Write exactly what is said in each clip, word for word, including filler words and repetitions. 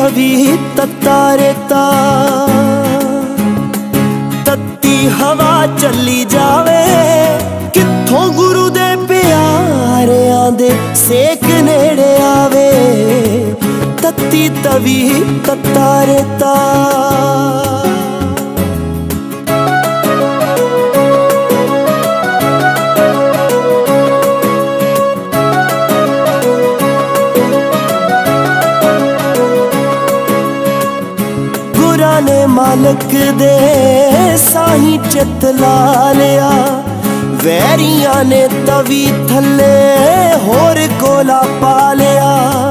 तवी तत्ता रेता, तत्ती हवा चली जावे कित्थों गुरु दे प्यारियां दे सेक नेड़े आवे। तत्ती तवी तत्ता रेता, ने मालक दे साही चित ला लिया, वैरियां ने तवी थले होर कोला पा लिया।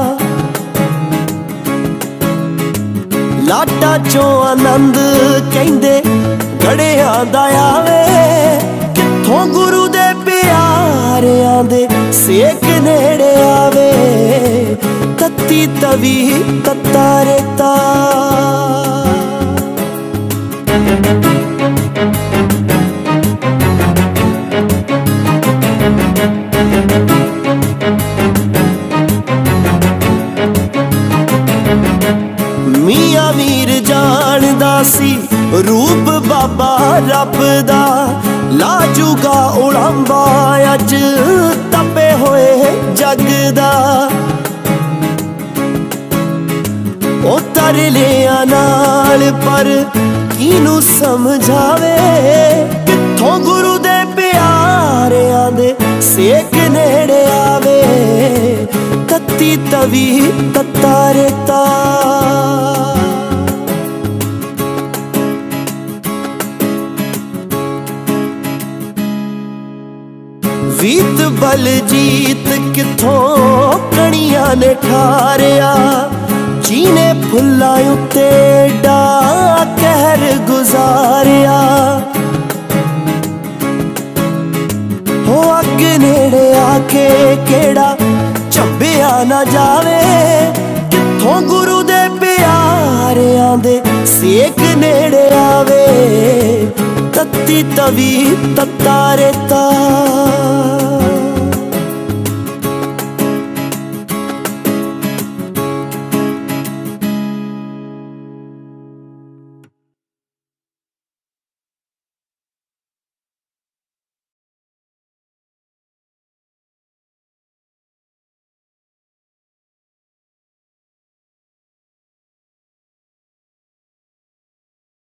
लाटा चों आनंद कहंदे गड़ियां दा आवे, कित्थों गुरु दे प्यारियां दे सेक नेड़े आवे। तत्ती तवी तत्ता रेता, मियां मीर जानदा सी रूप बाबा रब दा, लाजूगा उड़ांबा अज तपे होए जग दा। ओ तरलियां नाल पर किनू समझावे, कित्थों गुरु दे प्यारियां दे सेक नेड़े आवे। तत्ती तवी तत्ता रेता, वीत बलजीत कित्थों कणियां ने ठारिया, जीने फुल्लां उत्ते डा कहर गुजारिया। हो अग नेड़े आके केड़ा झंबिया ना जावे, कित्थों गुरु दे प्यारियां दे सेक नेड़े आवे। तत्ती तवी तत्ता रेता।